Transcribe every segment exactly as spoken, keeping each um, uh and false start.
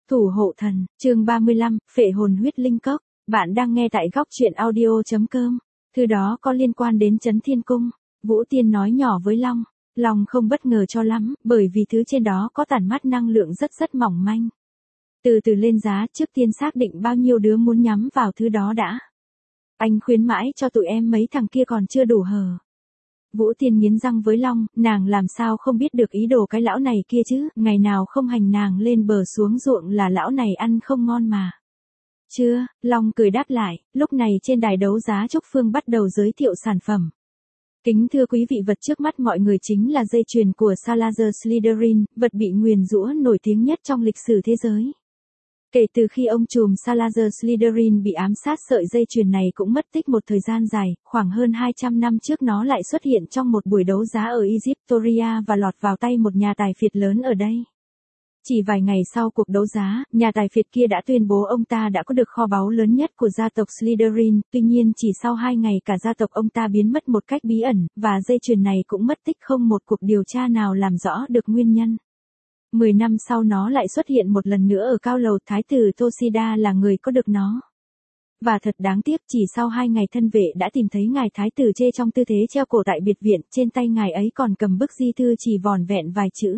Thủ hộ thần, chương ba mươi lăm, phệ hồn huyết linh cốc. Bạn đang nghe tại góc truyện audio.com. Thư đó có liên quan đến Trấn Thiên Cung. Vũ Tiên nói nhỏ với Long. Long không bất ngờ cho lắm, bởi vì thứ trên đó có tản mát năng lượng rất rất mỏng manh. Từ từ lên giá, trước tiên xác định bao nhiêu đứa muốn nhắm vào thứ đó đã. Anh khuyến mãi cho tụi em mấy thằng kia còn chưa đủ hờ. Vũ Tiên nghiến răng với Long, nàng làm sao không biết được ý đồ cái lão này kia chứ, ngày nào không hành nàng lên bờ xuống ruộng là lão này ăn không ngon mà. Chưa, Long cười đáp lại, lúc này trên đài đấu giá Trúc Phương bắt đầu giới thiệu sản phẩm. Kính thưa quý vị, vật trước mắt mọi người chính là dây chuyền của Salazar Slytherin, vật bị nguyền rủa nổi tiếng nhất trong lịch sử thế giới. Kể từ khi ông trùm Salazar Slytherin bị ám sát, sợi dây chuyền này cũng mất tích một thời gian dài, khoảng hơn hai trăm năm trước nó lại xuất hiện trong một buổi đấu giá ở Egyptoria và lọt vào tay một nhà tài phiệt lớn ở đây. Chỉ vài ngày sau cuộc đấu giá, nhà tài phiệt kia đã tuyên bố ông ta đã có được kho báu lớn nhất của gia tộc Slytherin, tuy nhiên chỉ sau hai ngày cả gia tộc ông ta biến mất một cách bí ẩn, và dây chuyền này cũng mất tích, không một cuộc điều tra nào làm rõ được nguyên nhân. Mười năm sau nó lại xuất hiện một lần nữa ở cao lầu, thái tử Toshida là người có được nó. Và thật đáng tiếc, chỉ sau hai ngày thân vệ đã tìm thấy ngài thái tử Chê trong tư thế treo cổ tại biệt viện, trên tay ngài ấy còn cầm bức di thư chỉ vỏn vẹn vài chữ.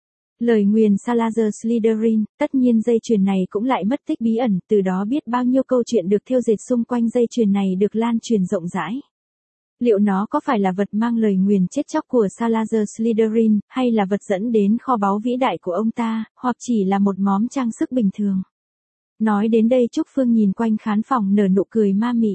Lời nguyền Salazar Slytherin. Tất nhiên dây chuyền này cũng lại mất tích bí ẩn, từ đó biết bao nhiêu câu chuyện được thêu dệt xung quanh dây chuyền này được lan truyền rộng rãi. Liệu nó có phải là vật mang lời nguyền chết chóc của Salazar Slytherin, hay là vật dẫn đến kho báu vĩ đại của ông ta, hoặc chỉ là một món trang sức bình thường? Nói đến đây Trúc Phương nhìn quanh khán phòng nở nụ cười ma mị.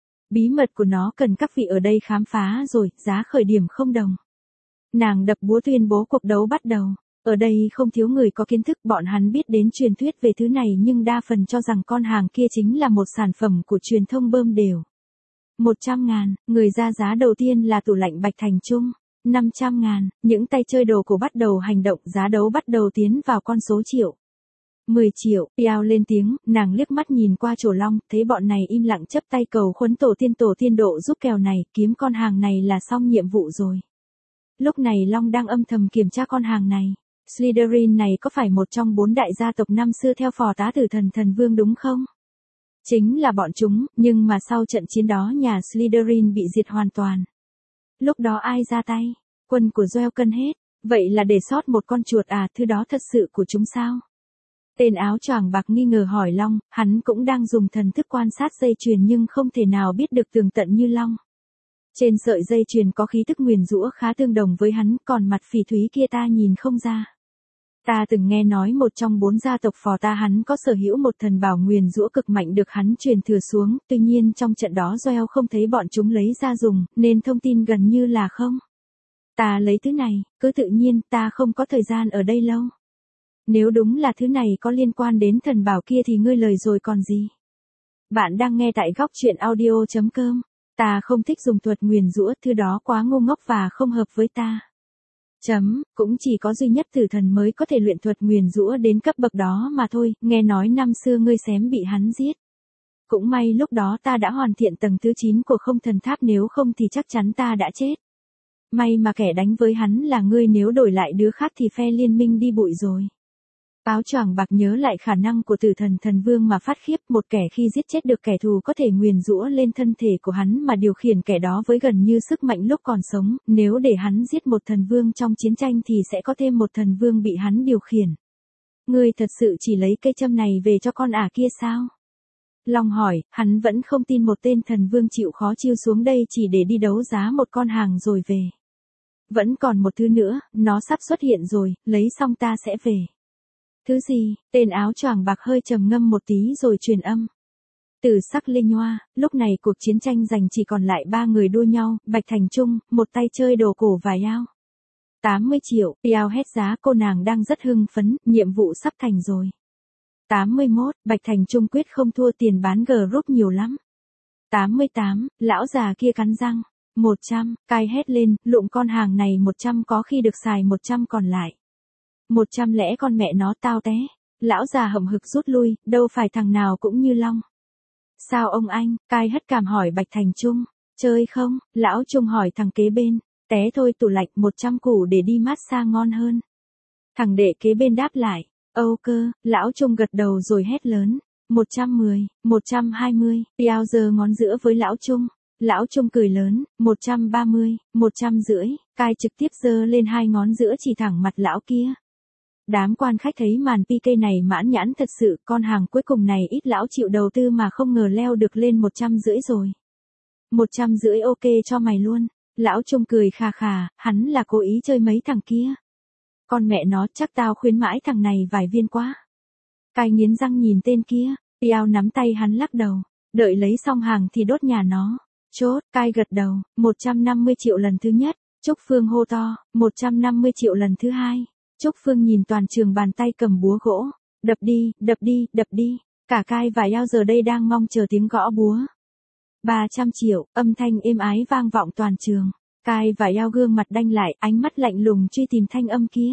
Bí mật của nó cần các vị ở đây khám phá rồi, giá khởi điểm không đồng. Nàng đập búa tuyên bố cuộc đấu bắt đầu. Ở đây không thiếu người có kiến thức, bọn hắn biết đến truyền thuyết về thứ này nhưng đa phần cho rằng con hàng kia chính là một sản phẩm của truyền thông bơm đều. một trăm ngàn, người ra giá đầu tiên là tủ lạnh Bạch Thành Trung. năm trăm ngàn, những tay chơi đồ cổ bắt đầu hành động, giá đấu bắt đầu tiến vào con số triệu. mười triệu, Piao lên tiếng, nàng liếc mắt nhìn qua Trổ Long, thấy bọn này im lặng chấp tay cầu khuấn tổ tiên tổ tiên độ giúp kèo này, kiếm con hàng này là xong nhiệm vụ rồi. Lúc này Long đang âm thầm kiểm tra con hàng này. Slytherin này có phải một trong bốn đại gia tộc năm xưa theo phò tá tử thần thần vương đúng không? Chính là bọn chúng, nhưng mà sau trận chiến đó nhà Slytherin bị diệt hoàn toàn. Lúc đó ai ra tay? Quân của Joel cân hết. Vậy là để sót một con chuột à, thứ đó thật sự của chúng sao? Tên áo choàng bạc nghi ngờ hỏi Long, hắn cũng đang dùng thần thức quan sát dây chuyền nhưng không thể nào biết được tường tận như Long. Trên sợi dây chuyền có khí tức nguyền rủa khá tương đồng với hắn, còn mặt phỉ thúy kia ta nhìn không ra. Ta từng nghe nói một trong bốn gia tộc phò ta hắn có sở hữu một thần bảo nguyền rủa cực mạnh được hắn truyền thừa xuống, tuy nhiên trong trận đó Joel không thấy bọn chúng lấy ra dùng, nên thông tin gần như là không. Ta lấy thứ này, cứ tự nhiên, ta không có thời gian ở đây lâu. Nếu đúng là thứ này có liên quan đến thần bảo kia thì ngươi lời rồi còn gì. Bạn đang nghe tại góc truyện audio.com. Ta không thích dùng thuật nguyền rủa, thứ đó quá ngu ngốc và không hợp với ta. Chấm, cũng chỉ có duy nhất tử thần mới có thể luyện thuật nguyền rủa đến cấp bậc đó mà thôi, nghe nói năm xưa ngươi xém bị hắn giết. Cũng may lúc đó ta đã hoàn thiện tầng thứ chín của không thần tháp, nếu không thì chắc chắn ta đã chết. May mà kẻ đánh với hắn là ngươi, nếu đổi lại đứa khác thì phe liên minh đi bụi rồi. Áo choàng bạc nhớ lại khả năng của tử thần thần vương mà phát khiếp, một kẻ khi giết chết được kẻ thù có thể nguyền rủa lên thân thể của hắn mà điều khiển kẻ đó với gần như sức mạnh lúc còn sống, nếu để hắn giết một thần vương trong chiến tranh thì sẽ có thêm một thần vương bị hắn điều khiển. Ngươi thật sự chỉ lấy cây châm này về cho con ả kia sao? Long hỏi, hắn vẫn không tin một tên thần vương chịu khó chiêu xuống đây chỉ để đi đấu giá một con hàng rồi về. Vẫn còn một thứ nữa, nó sắp xuất hiện rồi, lấy xong ta sẽ về. Thứ gì? Tên áo choàng bạc hơi trầm ngâm một tí rồi truyền âm. Từ sắc linh hoa, lúc này cuộc chiến tranh giành chỉ còn lại ba người đua nhau, Bạch Thành Trung, một tay chơi đồ cổ và Yao. tám mươi triệu, Yao hét giá, cô nàng đang rất hưng phấn, nhiệm vụ sắp thành rồi. tám mươi mốt, Bạch Thành Trung quyết không thua, tiền bán group nhiều lắm. tám mươi tám, lão già kia cắn răng. một trăm, cai hét lên, lụm con hàng này một trăm, có khi được xài một trăm còn lại. một trăm lẽ con mẹ nó tao té. Lão già hậm hực rút lui, đâu phải thằng nào cũng như Long. Sao ông anh? Cai hất cảm hỏi Bạch Thành Trung. Chơi không? Lão Trung hỏi thằng kế bên. Té thôi, tủ lạnh một trăm củ để đi massage ngon hơn. Thằng đệ kế bên đáp lại. Âu cơ, lão Trung gật đầu rồi hét lớn. một trăm mười, một trăm hai mươi, Piao giơ ngón giữa với lão Trung. Lão Trung cười lớn, một trăm ba mươi, một trăm rưỡi, cai trực tiếp giơ lên hai ngón giữa chỉ thẳng mặt lão kia. Đám quan khách thấy màn pi ca này mãn nhãn thật sự, con hàng cuối cùng này ít lão chịu đầu tư mà không ngờ leo được lên một trăm rưỡi rồi. một trăm rưỡi ok cho mày luôn. Lão Trung cười khà khà, hắn là cố ý chơi mấy thằng kia. Con mẹ nó, chắc tao khuyến mãi thằng này vài viên quá. Cai nghiến răng nhìn tên kia, Piao nắm tay hắn lắc đầu, đợi lấy xong hàng thì đốt nhà nó. Chốt, Cai gật đầu, một trăm năm mươi triệu lần thứ nhất, Trúc Phương hô to, một trăm năm mươi triệu lần thứ hai. Trúc Phương nhìn toàn trường bàn tay cầm búa gỗ, đập đi, đập đi, đập đi, cả Cai và Yao giờ đây đang mong chờ tiếng gõ búa. ba trăm triệu, âm thanh êm ái vang vọng toàn trường, Cai và Yao gương mặt đanh lại, ánh mắt lạnh lùng truy tìm thanh âm kia.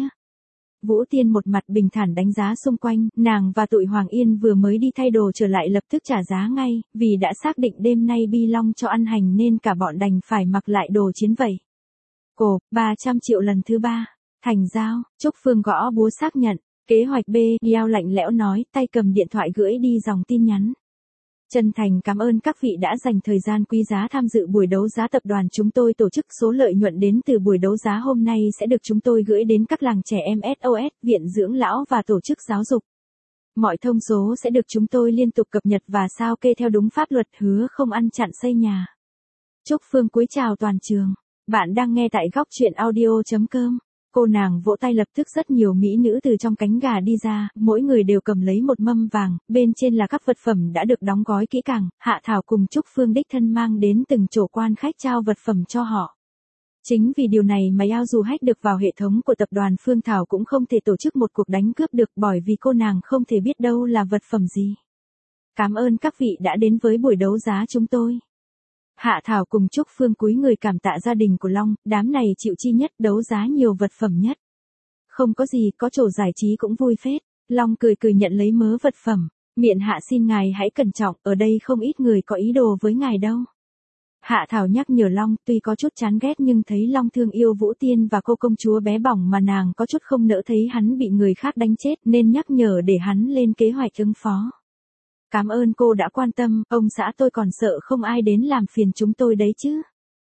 Vũ Tiên một mặt bình thản đánh giá xung quanh, nàng và tụi Hoàng Yên vừa mới đi thay đồ trở lại lập tức trả giá ngay, vì đã xác định đêm nay Bi Long cho ăn hành nên cả bọn đành phải mặc lại đồ chiến vậy. Cổ, ba trăm triệu lần thứ ba, thành giao, Trúc Phương gõ búa xác nhận, kế hoạch B, Yao lạnh lẽo nói, tay cầm điện thoại gửi đi dòng tin nhắn. Chân thành cảm ơn các vị đã dành thời gian quý giá tham dự buổi đấu giá tập đoàn chúng tôi tổ chức, số lợi nhuận đến từ buổi đấu giá hôm nay sẽ được chúng tôi gửi đến các làng trẻ em ét ô ét, viện dưỡng lão và tổ chức giáo dục. Mọi thông số sẽ được chúng tôi liên tục cập nhật và sao kê theo đúng pháp luật, hứa không ăn chặn xây nhà. Trúc Phương cúi chào toàn trường. Bạn đang nghe tại góc truyện audio chấm com. Cô nàng vỗ tay lập tức rất nhiều mỹ nữ từ trong cánh gà đi ra, mỗi người đều cầm lấy một mâm vàng, bên trên là các vật phẩm đã được đóng gói kỹ càng, Hạ Thảo cùng Trúc Phương đích thân mang đến từng chỗ quan khách trao vật phẩm cho họ. Chính vì điều này mà Yao dù hack được vào hệ thống của tập đoàn Phương Thảo cũng không thể tổ chức một cuộc đánh cướp được, bởi vì cô nàng không thể biết đâu là vật phẩm gì. Cảm ơn các vị đã đến với buổi đấu giá chúng tôi. Hạ Thảo cùng Trúc Phương cúi người cảm tạ gia đình của Long, đám này chịu chi nhất, đấu giá nhiều vật phẩm nhất. Không có gì, có chỗ giải trí cũng vui phết. Long cười cười nhận lấy mớ vật phẩm. Miện hạ xin ngài hãy cẩn trọng, ở đây không ít người có ý đồ với ngài đâu. Hạ Thảo nhắc nhở Long, tuy có chút chán ghét nhưng thấy Long thương yêu Vũ Tiên và cô công chúa bé bỏng mà nàng có chút không nỡ thấy hắn bị người khác đánh chết nên nhắc nhở để hắn lên kế hoạch ứng phó. Cảm ơn cô đã quan tâm, ông xã tôi còn sợ không ai đến làm phiền chúng tôi đấy chứ.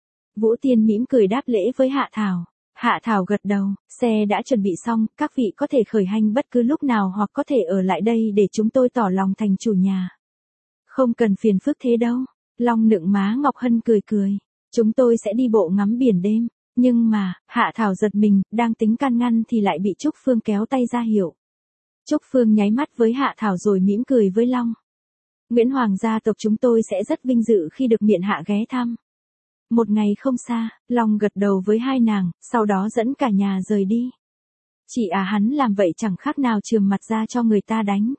Vũ Tiên mỉm cười đáp lễ với Hạ Thảo. Hạ Thảo gật đầu, xe đã chuẩn bị xong, các vị có thể khởi hành bất cứ lúc nào hoặc có thể ở lại đây để chúng tôi tỏ lòng thành chủ nhà. Không cần phiền phức thế đâu. Long nựng má Ngọc Hân cười cười. Chúng tôi sẽ đi bộ ngắm biển đêm. Nhưng mà, Hạ Thảo giật mình, đang tính can ngăn thì lại bị Trúc Phương kéo tay ra hiệu. Trúc Phương nháy mắt với Hạ Thảo rồi mỉm cười với Long. Nguyễn Hoàng gia tộc chúng tôi sẽ rất vinh dự khi được miện hạ ghé thăm. Một ngày không xa, Long gật đầu với hai nàng, sau đó dẫn cả nhà rời đi. Chị à, hắn làm vậy chẳng khác nào trườm mặt ra cho người ta đánh.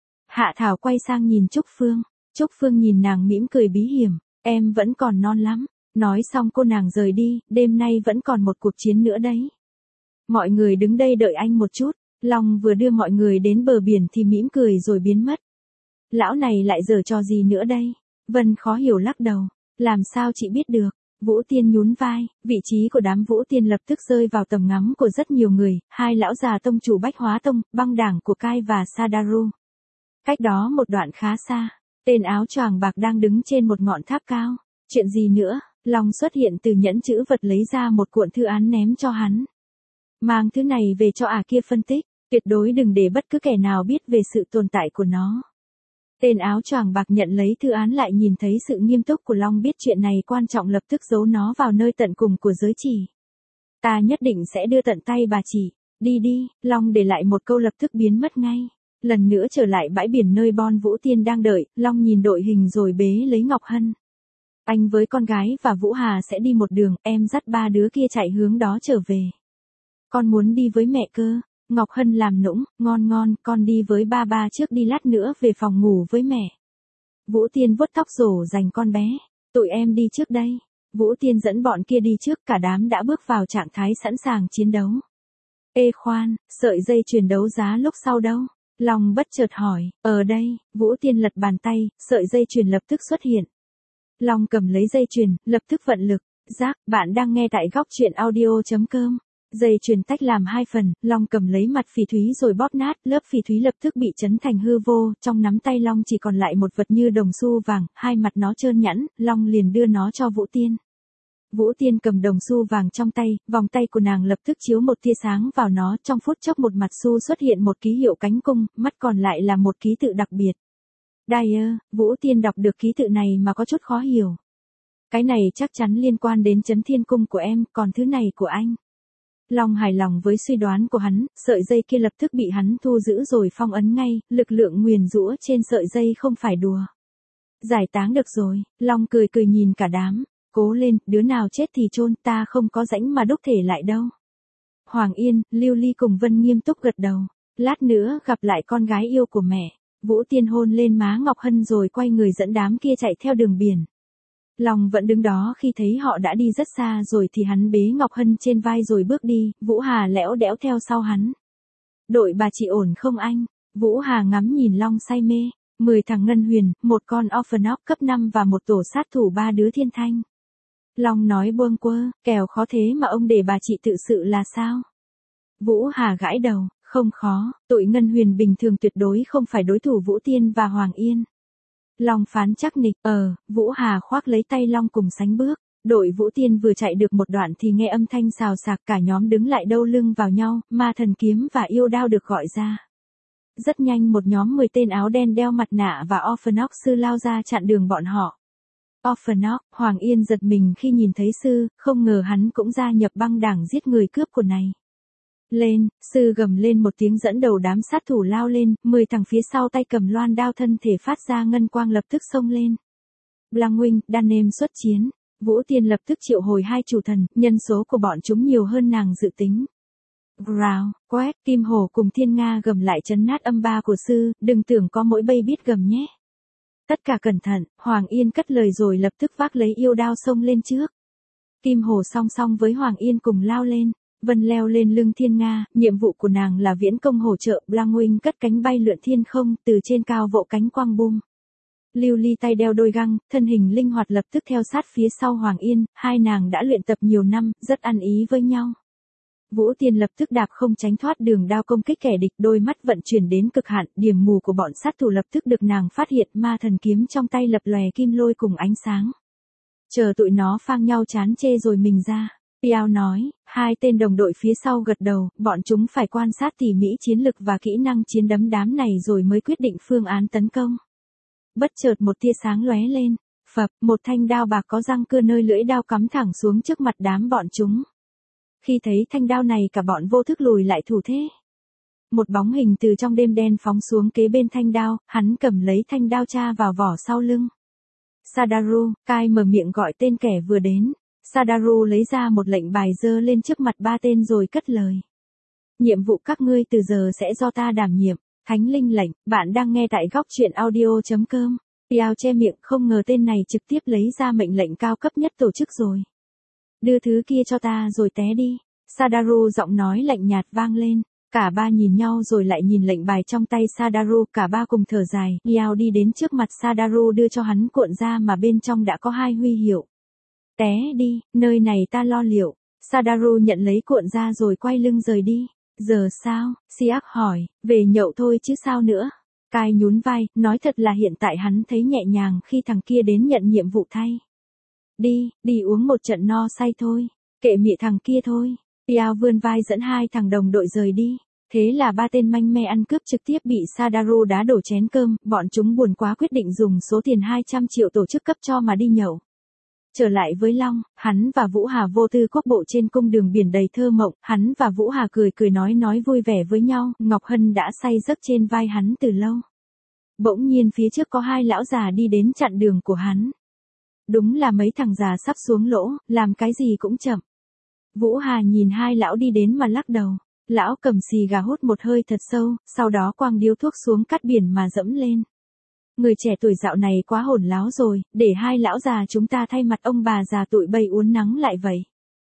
Hạ Thảo quay sang nhìn Trúc Phương. Trúc Phương nhìn nàng mỉm cười bí hiểm, em vẫn còn non lắm. Nói xong cô nàng rời đi, đêm nay vẫn còn một cuộc chiến nữa đấy. Mọi người đứng đây đợi anh một chút. Long vừa đưa mọi người đến bờ biển thì mỉm cười rồi biến mất. Lão này lại giở trò gì nữa đây? Vân khó hiểu lắc đầu. Làm sao chị biết được? Vũ Tiên nhún vai, vị trí của đám Vũ Tiên lập tức rơi vào tầm ngắm của rất nhiều người, hai lão già tông chủ Bách Hóa Tông, băng đảng của Cai và Sadaru. Cách đó một đoạn khá xa, tên áo choàng bạc đang đứng trên một ngọn tháp cao. Chuyện gì nữa? Long xuất hiện từ nhẫn chữ vật lấy ra một cuộn thư án ném cho hắn. Mang thứ này về cho ả kia phân tích, tuyệt đối đừng để bất cứ kẻ nào biết về sự tồn tại của nó. Tên áo choàng bạc nhận lấy thư án lại nhìn thấy sự nghiêm túc của Long, biết chuyện này quan trọng lập tức giấu nó vào nơi tận cùng của giới chỉ. Ta nhất định sẽ đưa tận tay bà chị. Đi đi, Long để lại một câu lập tức biến mất ngay. Lần nữa trở lại bãi biển nơi Bon Vũ Tiên đang đợi, Long nhìn đội hình rồi bế lấy Ngọc Hân. Anh với con gái và Vũ Hà sẽ đi một đường, em dắt ba đứa kia chạy hướng đó trở về. Con muốn đi với mẹ cơ. Ngọc Hân làm nũng, ngon ngon, con đi với ba ba trước đi, lát nữa về phòng ngủ với mẹ. Vũ Tiên vuốt tóc rổ dành con bé. Tụi em đi trước đây. Vũ Tiên dẫn bọn kia đi trước, cả đám đã bước vào trạng thái sẵn sàng chiến đấu. Ê khoan, sợi dây chuyền đấu giá lúc sau đâu? Long bất chợt hỏi, ở đây, Vũ Tiên lật bàn tay, sợi dây chuyền lập tức xuất hiện. Long cầm lấy dây chuyền, lập tức vận lực. Giác, bạn đang nghe tại góc truyện audio chấm com. Dây chuyền tách làm hai phần, Long cầm lấy mặt phỉ thúy rồi bóp nát, lớp phỉ thúy lập tức bị chấn thành hư vô, trong nắm tay Long chỉ còn lại một vật như đồng xu vàng, hai mặt nó trơn nhẵn, Long liền đưa nó cho Vũ Tiên. Vũ Tiên cầm đồng xu vàng trong tay, vòng tay của nàng lập tức chiếu một tia sáng vào nó, trong phút chốc một mặt xu xuất hiện một ký hiệu cánh cung, mắt còn lại là một ký tự đặc biệt. Dyer, Vũ Tiên đọc được ký tự này mà có chút khó hiểu. Cái này chắc chắn liên quan đến Chấn Thiên Cung của em, còn thứ này của anh. Long hài lòng với suy đoán của hắn, sợi dây kia lập tức bị hắn thu giữ rồi phong ấn ngay, lực lượng nguyền rủa trên sợi dây không phải đùa. Giải táng được rồi, Long cười cười nhìn cả đám, cố lên, đứa nào chết thì chôn, ta không có rãnh mà đúc thể lại đâu. Hoàng Yên, Lưu Ly cùng Vân nghiêm túc gật đầu, lát nữa gặp lại con gái yêu của mẹ. Vũ Tiên hôn lên má Ngọc Hân rồi quay người dẫn đám kia chạy theo đường biển. Long vẫn đứng đó khi thấy họ đã đi rất xa rồi thì hắn bế Ngọc Hân trên vai rồi bước đi, Vũ Hà lẽo đẽo theo sau hắn. Đội bà chị ổn không anh? Vũ Hà ngắm nhìn Long say mê, mười thằng ngân huyền, một con Orphanox cấp năm và một tổ sát thủ ba đứa thiên thanh. Long nói buông quơ, kẻo khó thế mà ông để bà chị tự sự là sao? Vũ Hà gãi đầu, không khó, tụi ngân huyền bình thường tuyệt đối không phải đối thủ Vũ Tiên và Hoàng Yên. Long phán chắc nịch, ờ, Vũ Hà khoác lấy tay Long cùng sánh bước, đội Vũ Tiên vừa chạy được một đoạn thì nghe âm thanh xào xạc cả nhóm đứng lại đâu lưng vào nhau, ma thần kiếm và yêu đao được gọi ra. Rất nhanh một nhóm mười tên áo đen đeo mặt nạ và Orphanox sư lao ra chặn đường bọn họ. Orphanox, Hoàng Yên giật mình khi nhìn thấy sư, không ngờ hắn cũng gia nhập băng đảng giết người cướp của này. Lên, sư gầm lên một tiếng dẫn đầu đám sát thủ lao lên, mười thằng phía sau tay cầm loan đao thân thể phát ra ngân quang lập tức xông lên. Blangwing, Danem xuất chiến, Vũ Tiên lập tức triệu hồi hai chủ thần, nhân số của bọn chúng nhiều hơn nàng dự tính. Growl, Quét, Kim Hổ cùng Thiên Nga gầm lại chấn nát âm ba của sư, đừng tưởng có mỗi bay biết gầm nhé. Tất cả cẩn thận, Hoàng Yên cất lời rồi lập tức vác lấy yêu đao xông lên trước. Kim Hổ song song với Hoàng Yên cùng lao lên. Vân leo lên lưng Thiên Nga, nhiệm vụ của nàng là viễn công hỗ trợ, Blangwing cất cánh bay lượn thiên không, từ trên cao vỗ cánh quang bum. Lưu Ly tay đeo đôi găng, thân hình linh hoạt lập tức theo sát phía sau Hoàng Yên, hai nàng đã luyện tập nhiều năm, rất ăn ý với nhau. Vũ Tiên lập tức đạp không tránh thoát đường đao công kích kẻ địch, đôi mắt vận chuyển đến cực hạn, điểm mù của bọn sát thủ lập tức được nàng phát hiện, ma thần kiếm trong tay lập lòe kim lôi cùng ánh sáng. Chờ tụi nó phang nhau chán chê rồi mình ra. Piao nói, hai tên đồng đội phía sau gật đầu, bọn chúng phải quan sát tỉ mỉ chiến lực và kỹ năng chiến đấm đám này rồi mới quyết định phương án tấn công. Bất chợt một tia sáng lóe lên, phập, một thanh đao bạc có răng cưa nơi lưỡi đao cắm thẳng xuống trước mặt đám bọn chúng. Khi thấy thanh đao này cả bọn vô thức lùi lại thủ thế. Một bóng hình từ trong đêm đen phóng xuống kế bên thanh đao, hắn cầm lấy thanh đao tra vào vỏ sau lưng. Sadaru, Kai mở miệng gọi tên kẻ vừa đến. Sadaru lấy ra một lệnh bài giơ lên trước mặt ba tên rồi cất lời. Nhiệm vụ các ngươi từ giờ sẽ do ta đảm nhiệm. Thánh linh lệnh, bạn đang nghe tại góc truyện audio chấm com. Piao che miệng, không ngờ tên này trực tiếp lấy ra mệnh lệnh cao cấp nhất tổ chức rồi. Đưa thứ kia cho ta rồi té đi. Sadaru giọng nói lạnh nhạt vang lên. Cả ba nhìn nhau rồi lại nhìn lệnh bài trong tay Sadaru, cả ba cùng thở dài. Piao đi đến trước mặt Sadaru đưa cho hắn cuộn ra mà bên trong đã có hai huy hiệu. Té đi, nơi này ta lo liệu. Sadaru nhận lấy cuộn ra rồi quay lưng rời đi. Giờ sao? Siak hỏi, về nhậu thôi chứ sao nữa. Kai nhún vai, nói thật là hiện tại hắn thấy nhẹ nhàng khi thằng kia đến nhận nhiệm vụ thay. Đi, đi uống một trận no say thôi. Kệ mịa thằng kia thôi. Piao vươn vai dẫn hai thằng đồng đội rời đi. Thế là ba tên manh me ăn cướp trực tiếp bị Sadaru đá đổ chén cơm, bọn chúng buồn quá quyết định dùng số tiền hai trăm triệu tổ chức cấp cho mà đi nhậu. Trở lại với Long, hắn và Vũ Hà vô tư quốc bộ trên cung đường biển đầy thơ mộng, hắn và Vũ Hà cười cười nói nói vui vẻ với nhau, Ngọc Hân đã say giấc trên vai hắn từ lâu. Bỗng nhiên phía trước có hai lão già đi đến chặn đường của hắn. Đúng là mấy thằng già sắp xuống lỗ, làm cái gì cũng chậm. Vũ Hà nhìn hai lão đi đến mà lắc đầu. Lão cầm xì gà hút một hơi thật sâu, sau đó quăng điếu thuốc xuống cát biển mà dẫm lên. Người trẻ tuổi dạo này quá hồn láo rồi, để hai lão già chúng ta thay mặt ông bà già tụi bay uốn nắng lại vậy.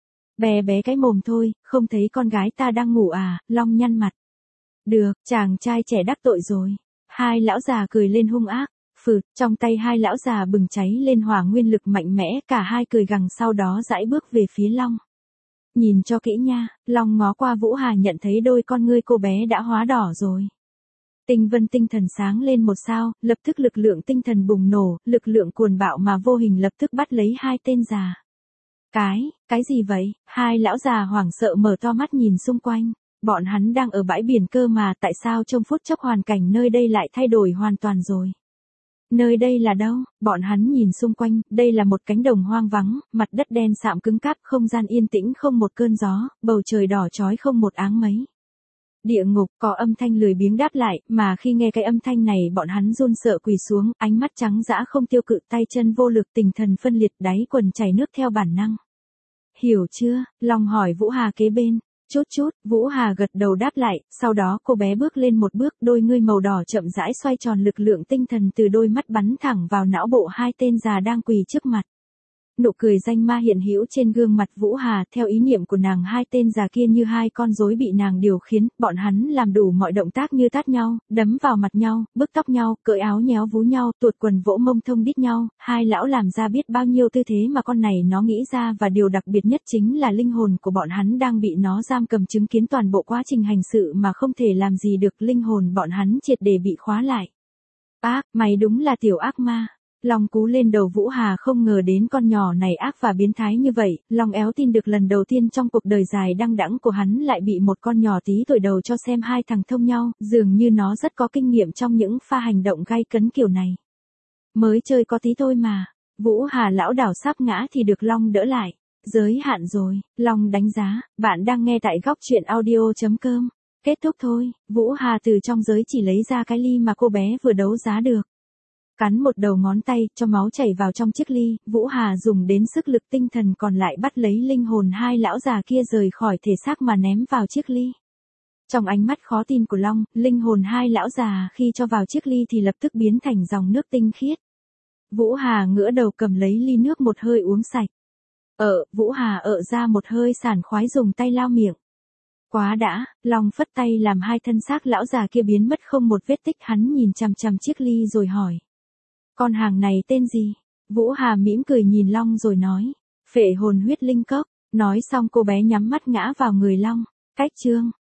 Bé bé cái mồm thôi, không thấy con gái ta đang ngủ à, Long nhăn mặt. Được, chàng trai trẻ đắc tội rồi. Hai lão già cười lên hung ác, phượt, trong tay hai lão già bừng cháy lên hỏa nguyên lực mạnh mẽ, cả hai cười gằn sau đó dãi bước về phía Long. Nhìn cho kỹ nha, Long ngó qua Vũ Hà nhận thấy đôi con ngươi cô bé đã hóa đỏ rồi. Tinh Vân tinh thần sáng lên một sao, lập tức lực lượng tinh thần bùng nổ, lực lượng cuồn bạo mà vô hình lập tức bắt lấy hai tên già. Cái, cái gì vậy? Hai lão già hoảng sợ mở to mắt nhìn xung quanh. Bọn hắn đang ở bãi biển cơ mà tại sao trong phút chốc hoàn cảnh nơi đây lại thay đổi hoàn toàn rồi? Nơi đây là đâu? Bọn hắn nhìn xung quanh, đây là một cánh đồng hoang vắng, mặt đất đen sạm cứng cáp, không gian yên tĩnh không một cơn gió, bầu trời đỏ chói không một áng mây. Địa ngục, có âm thanh lười biếng đáp lại, mà khi nghe cái âm thanh này bọn hắn run sợ quỳ xuống, ánh mắt trắng dã không tiêu cự, tay chân vô lực, tinh thần phân liệt, đáy quần chảy nước theo bản năng. Hiểu chưa? Long hỏi Vũ Hà kế bên. Chút chút, Vũ Hà gật đầu đáp lại, sau đó cô bé bước lên một bước, đôi ngươi màu đỏ chậm rãi xoay tròn, lực lượng tinh thần từ đôi mắt bắn thẳng vào não bộ hai tên già đang quỳ trước mặt. Nụ cười danh ma hiện hữu trên gương mặt Vũ Hà, theo ý niệm của nàng hai tên già kia như hai con rối bị nàng điều khiển, bọn hắn làm đủ mọi động tác như tát nhau, đấm vào mặt nhau, bứt tóc nhau, cởi áo nhéo vú nhau, tuột quần vỗ mông thông đít nhau, hai lão làm ra biết bao nhiêu tư thế mà con này nó nghĩ ra, và điều đặc biệt nhất chính là linh hồn của bọn hắn đang bị nó giam cầm, chứng kiến toàn bộ quá trình hành sự mà không thể làm gì được, linh hồn bọn hắn triệt để bị khóa lại. Ác, mày đúng là tiểu ác ma. Long cú lên đầu Vũ Hà, không ngờ đến con nhỏ này ác và biến thái như vậy, Long éo tin được lần đầu tiên trong cuộc đời dài đăng đẵng của hắn lại bị một con nhỏ tí tuổi đầu cho xem hai thằng thông nhau, dường như nó rất có kinh nghiệm trong những pha hành động gay cấn kiểu này. Mới chơi có tí thôi mà, Vũ Hà lão đảo sắp ngã thì được Long đỡ lại. Giới hạn rồi, Long đánh giá, bạn đang nghe tại góc truyện audio chấm com. Kết thúc thôi, Vũ Hà từ trong giới chỉ lấy ra cái ly mà cô bé vừa đấu giá được. Cắn một đầu ngón tay, cho máu chảy vào trong chiếc ly, Vũ Hà dùng đến sức lực tinh thần còn lại bắt lấy linh hồn hai lão già kia rời khỏi thể xác mà ném vào chiếc ly. Trong ánh mắt khó tin của Long, linh hồn hai lão già khi cho vào chiếc ly thì lập tức biến thành dòng nước tinh khiết. Vũ Hà ngửa đầu cầm lấy ly nước một hơi uống sạch. Ờ, Vũ Hà ợ ra một hơi sảng khoái dùng tay lau miệng. Quá đã, Long phất tay làm hai thân xác lão già kia biến mất không một vết tích, hắn nhìn chằm chằm chiếc ly rồi hỏi. Con hàng này tên gì? Vũ Hà mỉm cười nhìn Long rồi nói. Phệ hồn huyết linh cốc. Nói xong cô bé nhắm mắt ngã vào người Long. Cách chương.